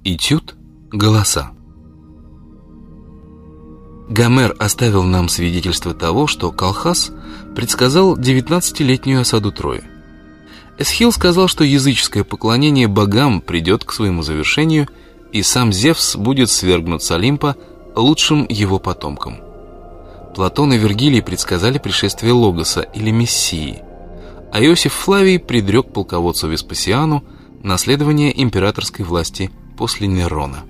Этюд «Голоса». Гомер оставил нам свидетельство того, что Колхас предсказал 19-летнюю осаду Трои. Эсхил сказал, что языческое поклонение богам придет к своему завершению, и сам Зевс будет свергнут с Олимпа лучшим его потомком. Платон и Вергилий предсказали пришествие Логоса или Мессии, а Иосиф Флавий предрек полководцу Веспасиану наследование императорской власти после Нерона.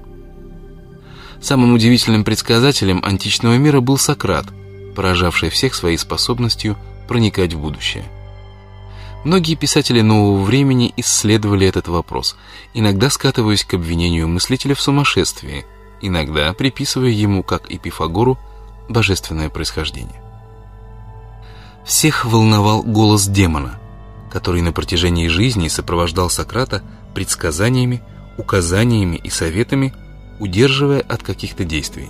Самым удивительным предсказателем античного мира был Сократ, поражавший всех своей способностью проникать в будущее. Многие писатели нового времени исследовали этот вопрос, иногда скатываясь к обвинению мыслителя в сумасшествии, иногда приписывая ему, как и Пифагору, божественное происхождение. Всех волновал голос демона, который на протяжении жизни сопровождал Сократа предсказаниями, указаниями и советами, удерживая от каких-то действий.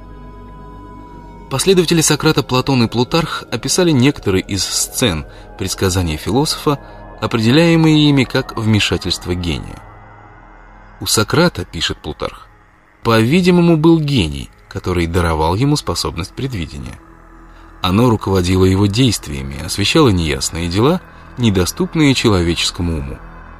Последователи Сократа Платон и Плутарх описали некоторые из сцен предсказаний философа, определяемые ими как вмешательство гения. У Сократа, пишет Плутарх, по-видимому, был гений, который даровал ему способность предвидения. Оно руководило его действиями, освещало неясные дела, недоступные человеческому уму.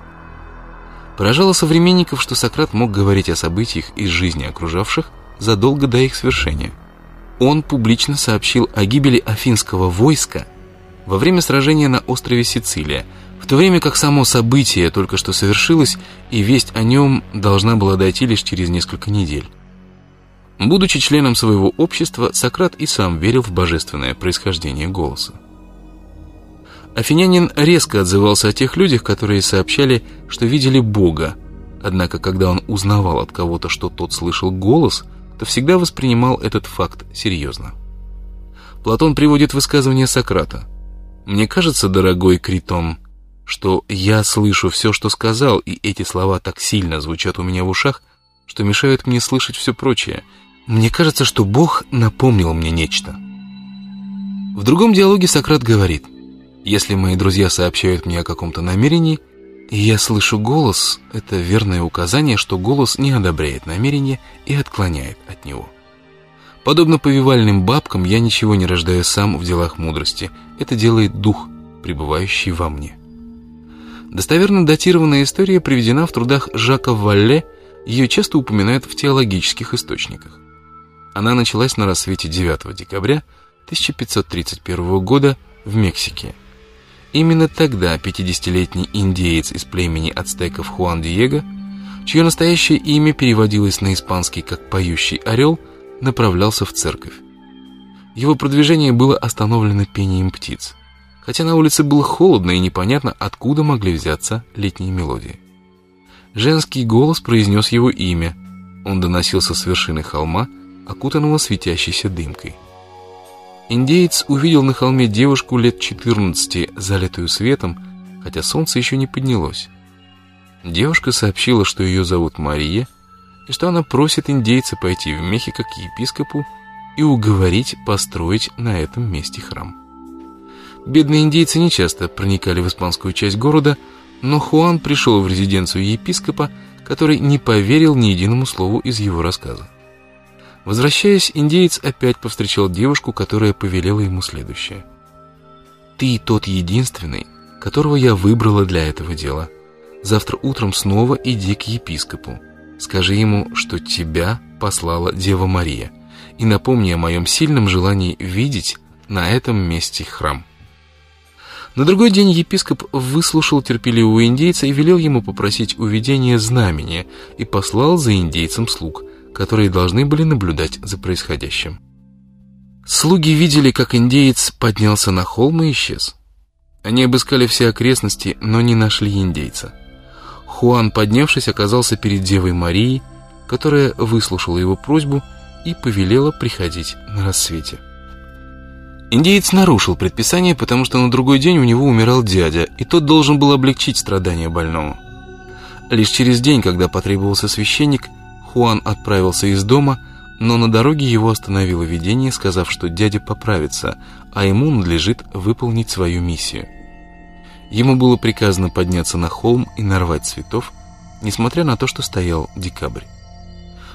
Поражало современников, что Сократ мог говорить о событиях из жизни окружавших задолго до их свершения. Он публично сообщил о гибели афинского войска во время сражения на острове Сицилия, в то время как само событие только что совершилось, и весть о нем должна была дойти лишь через несколько недель. Будучи членом своего общества, Сократ и сам верил в божественное происхождение голоса. Афинянин резко отзывался о тех людях, которые сообщали, что видели Бога, однако когда он узнавал от кого-то, что тот слышал голос, то всегда воспринимал этот факт серьезно. Платон приводит высказывание Сократа: «Мне кажется, дорогой Критон, что я слышу все, что сказал, и эти слова так сильно звучат у меня в ушах, что мешают мне слышать все прочее. Мне кажется, что Бог напомнил мне нечто». В другом диалоге Сократ говорит: «Если мои друзья сообщают мне о каком-то намерении, и я слышу голос, это верное указание, что голос не одобряет намерение и отклоняет от него. Подобно повивальным бабкам, я ничего не рождаю сам в делах мудрости, это делает дух, пребывающий во мне». Достоверно датированная история приведена в трудах Жака Валле, ее часто упоминают в теологических источниках. Она началась на рассвете 9 декабря 1531 года в Мексике. Именно тогда 50-летний индеец из племени ацтеков Хуан Диего, чье настоящее имя переводилось на испанский как «поющий орел», направлялся в церковь. Его продвижение было остановлено пением птиц, хотя на улице было холодно и непонятно, откуда могли взяться летние мелодии. Женский голос произнес его имя. Он доносился с вершины холма, окутанного светящейся дымкой. Индеец увидел на холме девушку лет 14, залитую светом, хотя солнце еще не поднялось. Девушка сообщила, что ее зовут Мария, и что она просит индейца пойти в Мехико к епископу и уговорить построить на этом месте храм. Бедные индейцы нечасто проникали в испанскую часть города, но Хуан пришел в резиденцию епископа, который не поверил ни единому слову из его рассказа. Возвращаясь, индеец опять повстречал девушку, которая повелела ему следующее: «Ты тот единственный, которого я выбрала для этого дела. Завтра утром снова иди к епископу. Скажи ему, что тебя послала Дева Мария, и напомни о моем сильном желании видеть на этом месте храм». На другой день епископ выслушал терпеливого индейца и велел ему попросить увидения знамения, и послал за индейцем слуг, которые должны были наблюдать за происходящим. Слуги видели, как индеец поднялся на холм и исчез. Они обыскали все окрестности, но не нашли индейца. Хуан, поднявшись, оказался перед Девой Марией, которая выслушала его просьбу и повелела приходить на рассвете. Индеец нарушил предписание, потому что на другой день у него умирал дядя, и тот должен был облегчить страдания больному. Лишь через день, когда потребовался священник, Хуан отправился из дома, но на дороге его остановило видение, сказав, что дядя поправится, а ему надлежит выполнить свою миссию. Ему было приказано подняться на холм и нарвать цветов, несмотря на то, что стоял декабрь.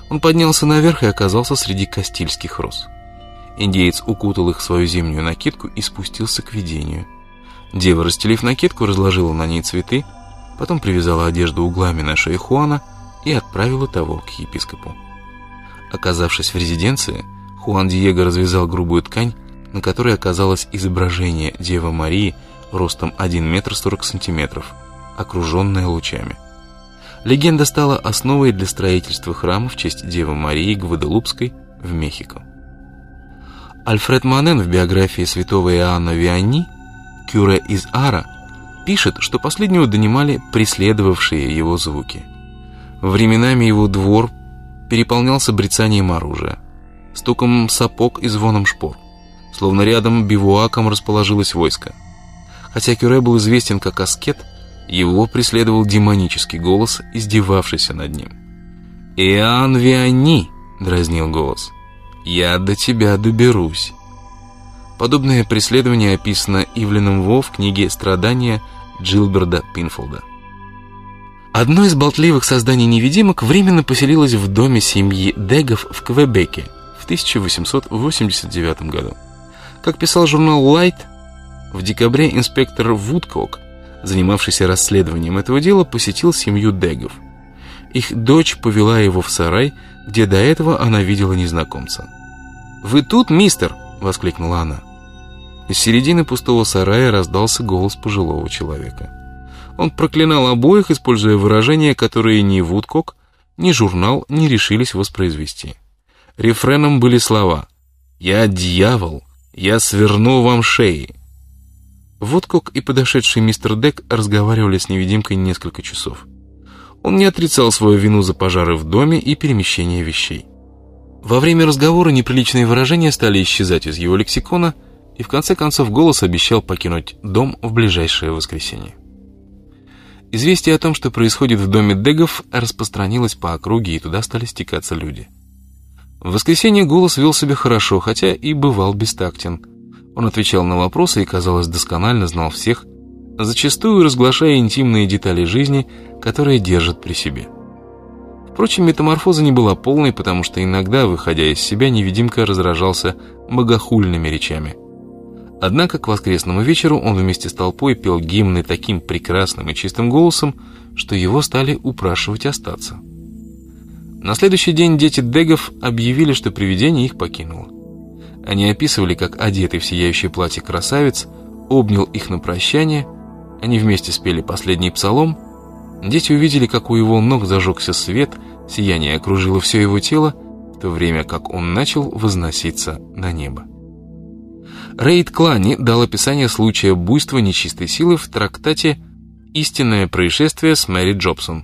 Он поднялся наверх и оказался среди кастильских роз. Индеец укутал их в свою зимнюю накидку и спустился к видению. Дева, расстелив накидку, разложила на ней цветы, потом привязала одежду углами на шею Хуана и отправила того к епископу. Оказавшись в резиденции, Хуан Диего развязал грубую ткань, на которой оказалось изображение Девы Марии ростом 1 метр 40 сантиметров, окруженная лучами. Легенда стала основой для строительства храма в честь Девы Марии Гваделупской в Мехико. Альфред Манен в биографии святого Иоанна Вианни, кюре из Ара, пишет, что последнего донимали преследовавшие его звуки. Временами его двор переполнялся брецанием оружия, стуком сапог и звоном шпор, словно рядом бивуаком расположилось войско. Хотя кюре был известен как аскет, его преследовал демонический голос, издевавшийся над ним. «Иоанн Вианни!» — дразнил голос. «Я до тебя доберусь». Подобное преследование описано Ивленом Во в книге «Страдания» Джилберта Пинфолда. Одно из болтливых созданий невидимок временно поселилось в доме семьи Дегов в Квебеке в 1889 году. Как писал журнал Light, в декабре инспектор Вудкок, занимавшийся расследованием этого дела, посетил семью Дегов. Их дочь повела его в сарай, где до этого она видела незнакомца. «Вы тут, мистер?» — воскликнула она. Из середины пустого сарая раздался голос пожилого человека. Он проклинал обоих, используя выражения, которые ни Вудкок, ни журнал не решились воспроизвести. Рефреном были слова «Я дьявол, я сверну вам шеи». Вудкок и подошедший мистер Дег разговаривали с невидимкой несколько часов. Он не отрицал свою вину за пожары в доме и перемещение вещей. Во время разговора неприличные выражения стали исчезать из его лексикона, и в конце концов голос обещал покинуть дом в ближайшее воскресенье. Известие о том, что происходит в доме Дегов, распространилось по округе, и туда стали стекаться люди. В воскресенье голос вел себя хорошо, хотя и бывал бестактен. Он отвечал на вопросы и, казалось, досконально знал всех, зачастую разглашая интимные детали жизни, которые держит при себе. Впрочем, метаморфоза не была полной, потому что иногда, выходя из себя, невидимка разражался богохульными речами. Однако к воскресному вечеру он вместе с толпой пел гимны таким прекрасным и чистым голосом, что его стали упрашивать остаться. На следующий день дети Дегов объявили, что привидение их покинуло. Они описывали, как одетый в сияющее платье красавец обнял их на прощание, они вместе спели последний псалом, дети увидели, как у его ног зажегся свет, сияние окружило все его тело, в то время как он начал возноситься на небо. Рейд Клани дал описание случая буйства нечистой силы в трактате «Истинное происшествие с Мэри Джобсон»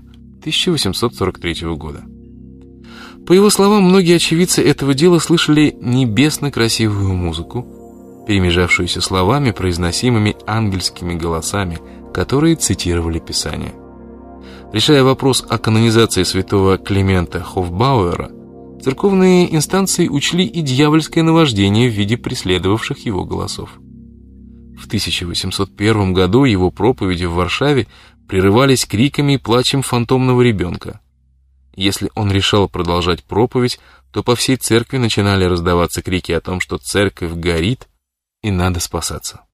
1843 года. По его словам, многие очевидцы этого дела слышали небесно красивую музыку, перемежавшуюся словами, произносимыми ангельскими голосами, которые цитировали Писание. Решая вопрос о канонизации святого Климента Хофбауэра, церковные инстанции учли и дьявольское наваждение в виде преследовавших его голосов. В 1801 году его проповеди в Варшаве прерывались криками и плачем фантомного ребенка. Если он решал продолжать проповедь, то по всей церкви начинали раздаваться крики о том, что церковь горит и надо спасаться.